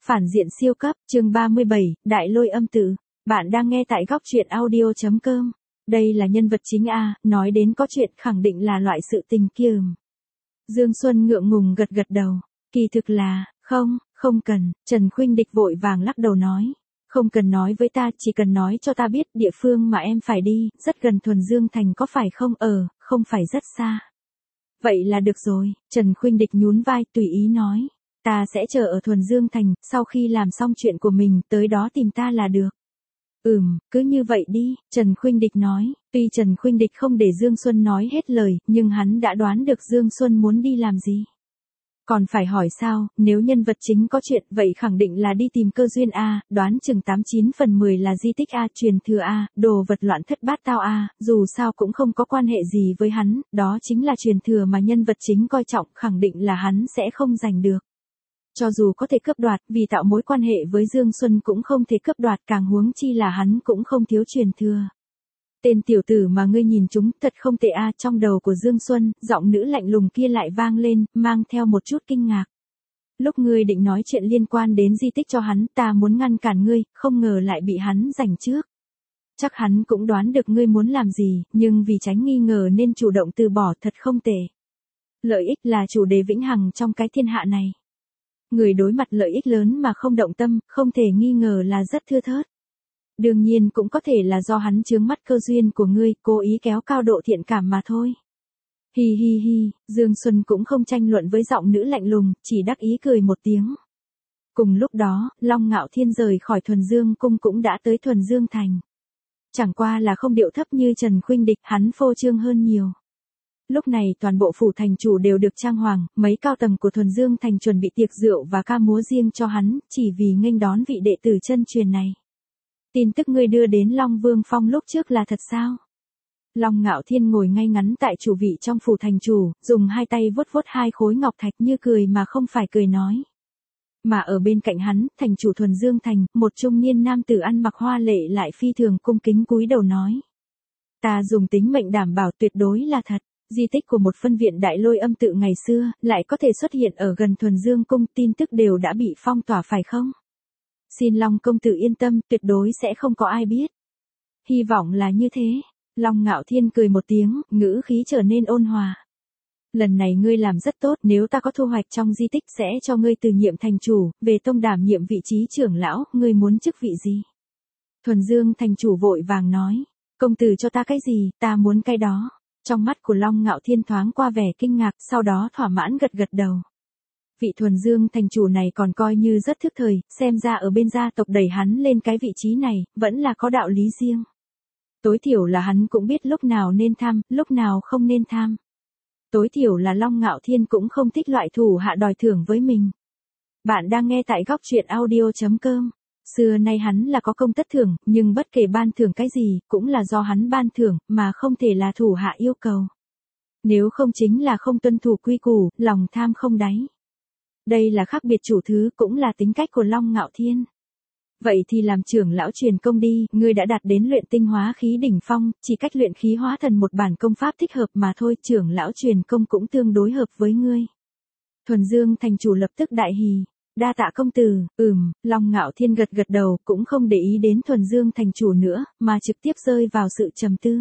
Phản diện siêu cấp, chương 37, Đại Lôi Âm Tự. Bạn đang nghe tại góc truyện audio.com. Đây là nhân vật chính A, nói đến có chuyện khẳng định là loại sự tình kia. Dương Xuân ngượng ngùng gật gật đầu. Kỳ thực là, không cần, Trần Khuynh Địch vội vàng lắc đầu nói. Không cần nói với ta, chỉ cần nói cho ta biết địa phương mà em phải đi, rất gần Thuần Dương Thành có phải không? Không phải rất xa. Vậy là được rồi, Trần Khuynh Địch nhún vai tùy ý nói. Ta sẽ chờ ở Thuần Dương Thành, sau khi làm xong chuyện của mình, tới đó tìm ta là được. Cứ như vậy đi, Trần Khuynh Địch nói. Tuy Trần Khuynh Địch không để Dương Xuân nói hết lời, nhưng hắn đã đoán được Dương Xuân muốn đi làm gì. Còn phải hỏi sao, nếu nhân vật chính có chuyện, vậy khẳng định là đi tìm cơ duyên A, đoán chừng 89 phần 10 là di tích A, truyền thừa A, đồ vật loạn thất bát tao A, dù sao cũng không có quan hệ gì với hắn, đó chính là truyền thừa mà nhân vật chính coi trọng, khẳng định là hắn sẽ không giành được. Cho dù có thể cướp đoạt, vì tạo mối quan hệ với Dương Xuân cũng không thể cướp đoạt, càng huống chi là hắn cũng không thiếu truyền thừa. Tên tiểu tử mà ngươi nhìn chúng thật không tệ a. Trong đầu của Dương Xuân, giọng nữ lạnh lùng kia lại vang lên, mang theo một chút kinh ngạc. Lúc ngươi định nói chuyện liên quan đến di tích cho hắn, ta muốn ngăn cản ngươi, không ngờ lại bị hắn giành trước. Chắc hắn cũng đoán được ngươi muốn làm gì, nhưng vì tránh nghi ngờ nên chủ động từ bỏ, thật không tệ. Lợi ích là chủ đề vĩnh hằng trong cái thiên hạ này. Người đối mặt lợi ích lớn mà không động tâm, không thể nghi ngờ là rất thưa thớt. Đương nhiên cũng có thể là do hắn chướng mắt cơ duyên của ngươi, cố ý kéo cao độ thiện cảm mà thôi. Hi hi hi, Dương Xuân cũng không tranh luận với giọng nữ lạnh lùng, chỉ đắc ý cười một tiếng. Cùng lúc đó, Long Ngạo Thiên rời khỏi Thuần Dương Cung cũng đã tới Thuần Dương Thành. Chẳng qua là không điệu thấp như Trần Khuynh Địch, hắn phô trương hơn nhiều. Lúc này toàn bộ phủ thành chủ đều được trang hoàng, mấy cao tầng của Thuần Dương Thành chuẩn bị tiệc rượu và ca múa riêng cho hắn, chỉ vì nghênh đón vị đệ tử chân truyền này. Tin tức ngươi đưa đến Long Vương Phong lúc trước là thật sao? Long Ngạo Thiên ngồi ngay ngắn tại chủ vị trong phủ thành chủ, dùng hai tay vuốt vuốt hai khối ngọc thạch như cười mà không phải cười nói. Mà ở bên cạnh hắn, thành chủ Thuần Dương Thành, một trung niên nam tử ăn mặc hoa lệ lại phi thường cung kính cúi đầu nói. Ta dùng tính mệnh đảm bảo tuyệt đối là thật. Di tích của một phân viện Đại Lôi Âm Tự ngày xưa, lại có thể xuất hiện ở gần Thuần Dương Cung, tin tức đều đã bị phong tỏa phải không? Xin Long công tử yên tâm, tuyệt đối sẽ không có ai biết. Hy vọng là như thế. Long Ngạo Thiên cười một tiếng, ngữ khí trở nên ôn hòa. Lần này ngươi làm rất tốt, nếu ta có thu hoạch trong di tích sẽ cho ngươi từ nhiệm thành chủ, về tông đảm nhiệm vị trí trưởng lão, ngươi muốn chức vị gì? Thuần Dương thành chủ vội vàng nói, công tử cho ta cái gì, ta muốn cái đó. Trong mắt của Long Ngạo Thiên thoáng qua vẻ kinh ngạc, sau đó thỏa mãn gật gật đầu. Vị Thuần Dương thành chủ này còn coi như rất thức thời, xem ra ở bên gia tộc đẩy hắn lên cái vị trí này, vẫn là có đạo lý riêng. Tối thiểu là hắn cũng biết lúc nào nên tham, lúc nào không nên tham. Tối thiểu là Long Ngạo Thiên cũng không thích loại thủ hạ đòi thưởng với mình. Bạn đang nghe tại góc truyện audio.com. Xưa nay hắn là có công tất thưởng, nhưng bất kể ban thưởng cái gì, cũng là do hắn ban thưởng, mà không thể là thủ hạ yêu cầu. Nếu không chính là không tuân thủ quy củ, lòng tham không đáy. Đây là khác biệt chủ thứ, cũng là tính cách của Long Ngạo Thiên. Vậy thì làm trưởng lão truyền công đi, ngươi đã đạt đến luyện tinh hóa khí đỉnh phong, chỉ cách luyện khí hóa thần một bản công pháp thích hợp mà thôi, trưởng lão truyền công cũng tương đối hợp với ngươi. Thuần Dương thành chủ lập tức đại hỉ. Đa tạ công tử. Long Ngạo Thiên gật gật đầu, cũng không để ý đến Thuần Dương thành chủ nữa, mà trực tiếp rơi vào sự trầm tư.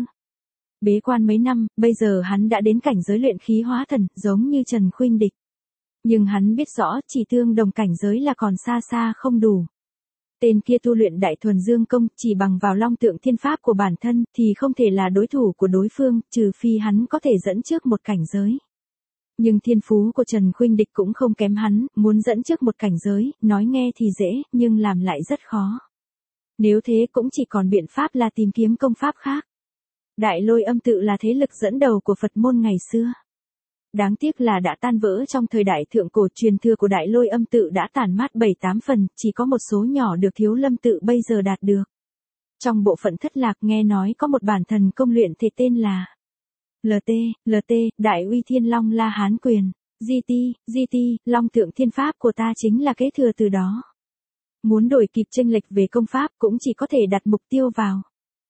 Bế quan mấy năm, bây giờ hắn đã đến cảnh giới luyện khí hóa thần, giống như Trần Khuynh Địch. Nhưng hắn biết rõ, chỉ tương đồng cảnh giới là còn xa xa không đủ. Tên kia tu luyện Đại Thuần Dương công, chỉ bằng vào long tượng thiên pháp của bản thân, thì không thể là đối thủ của đối phương, trừ phi hắn có thể dẫn trước một cảnh giới. Nhưng thiên phú của Trần Khuynh Địch cũng không kém hắn, muốn dẫn trước một cảnh giới, nói nghe thì dễ, nhưng làm lại rất khó. Nếu thế cũng chỉ còn biện pháp là tìm kiếm công pháp khác. Đại Lôi Âm Tự là thế lực dẫn đầu của Phật môn ngày xưa. Đáng tiếc là đã tan vỡ trong thời đại thượng cổ, truyền thừa của Đại Lôi Âm Tự đã tàn mát 7-8 phần, chỉ có một số nhỏ được Thiếu Lâm Tự bây giờ đạt được. Trong bộ phận thất lạc nghe nói có một bản thần công luyện thể tên là LT, Đại Uy Thiên Long La Hán Quyền, GT, Long Tượng Thiên Pháp của ta chính là kế thừa từ đó. Muốn đổi kịp chênh lệch về công pháp cũng chỉ có thể đặt mục tiêu vào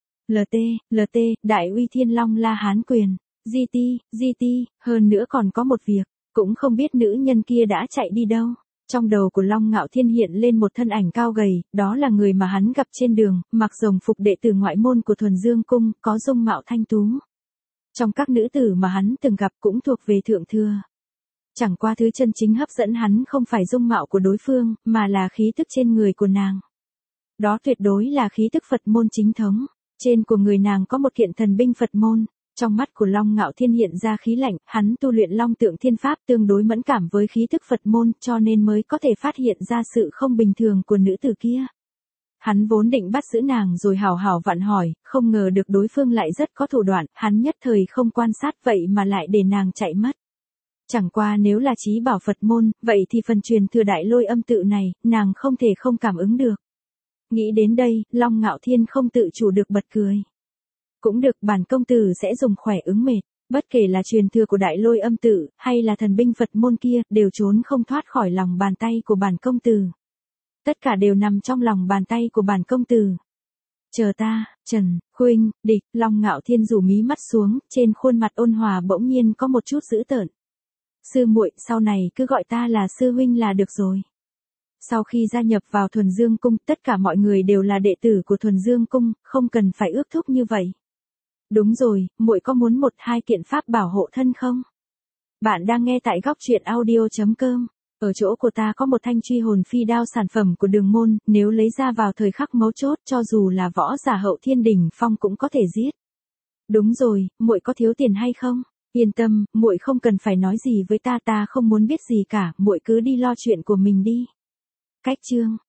LT, Đại Uy Thiên Long La Hán Quyền, GT, hơn nữa còn có một việc, cũng không biết nữ nhân kia đã chạy đi đâu. Trong đầu của Long Ngạo Thiên hiện lên một thân ảnh cao gầy, đó là người mà hắn gặp trên đường, mặc rồng phục đệ tử ngoại môn của Thuần Dương Cung, có dung mạo thanh tú. Trong các nữ tử mà hắn từng gặp cũng thuộc về thượng thừa. Chẳng qua thứ chân chính hấp dẫn hắn không phải dung mạo của đối phương, mà là khí tức trên người của nàng. Đó tuyệt đối là khí tức Phật môn chính thống. Trên của người nàng có một kiện thần binh Phật môn. Trong mắt của Long Ngạo Thiên hiện ra khí lạnh, hắn tu luyện Long Tượng Thiên Pháp tương đối mẫn cảm với khí tức Phật môn cho nên mới có thể phát hiện ra sự không bình thường của nữ tử kia. Hắn vốn định bắt giữ nàng rồi hào hào vặn hỏi, không ngờ được đối phương lại rất có thủ đoạn, hắn nhất thời không quan sát vậy mà lại để nàng chạy mất. Chẳng qua nếu là chí bảo Phật môn, vậy thì phần truyền thừa Đại Lôi Âm Tự này, nàng không thể không cảm ứng được. Nghĩ đến đây, Long Ngạo Thiên không tự chủ được bật cười. Cũng được, bản công tử sẽ dùng khỏe ứng mệt, bất kể là truyền thừa của Đại Lôi Âm Tự, hay là thần binh Phật môn kia, đều trốn không thoát khỏi lòng bàn tay của bản công tử. Tất cả đều nằm trong lòng bàn tay của bản công tử. Chờ ta, Trần, huynh, địch, Long Ngạo Thiên rủ mí mắt xuống, trên khuôn mặt ôn hòa bỗng nhiên có một chút dữ tợn. Sư muội, sau này cứ gọi ta là sư huynh là được rồi. Sau khi gia nhập vào Thuần Dương Cung, tất cả mọi người đều là đệ tử của Thuần Dương Cung, không cần phải ước thúc như vậy. Đúng rồi, muội có muốn một hai kiện pháp bảo hộ thân không? Bạn đang nghe tại góc truyện audio.com. Ở chỗ của ta có một thanh truy hồn phi đao sản phẩm của Đường môn, nếu lấy ra vào thời khắc mấu chốt cho dù là võ giả hậu thiên đỉnh phong cũng có thể giết. Đúng rồi, muội có thiếu tiền hay không? Yên tâm, muội không cần phải nói gì với ta, ta không muốn biết gì cả, muội cứ đi lo chuyện của mình đi. Cách chương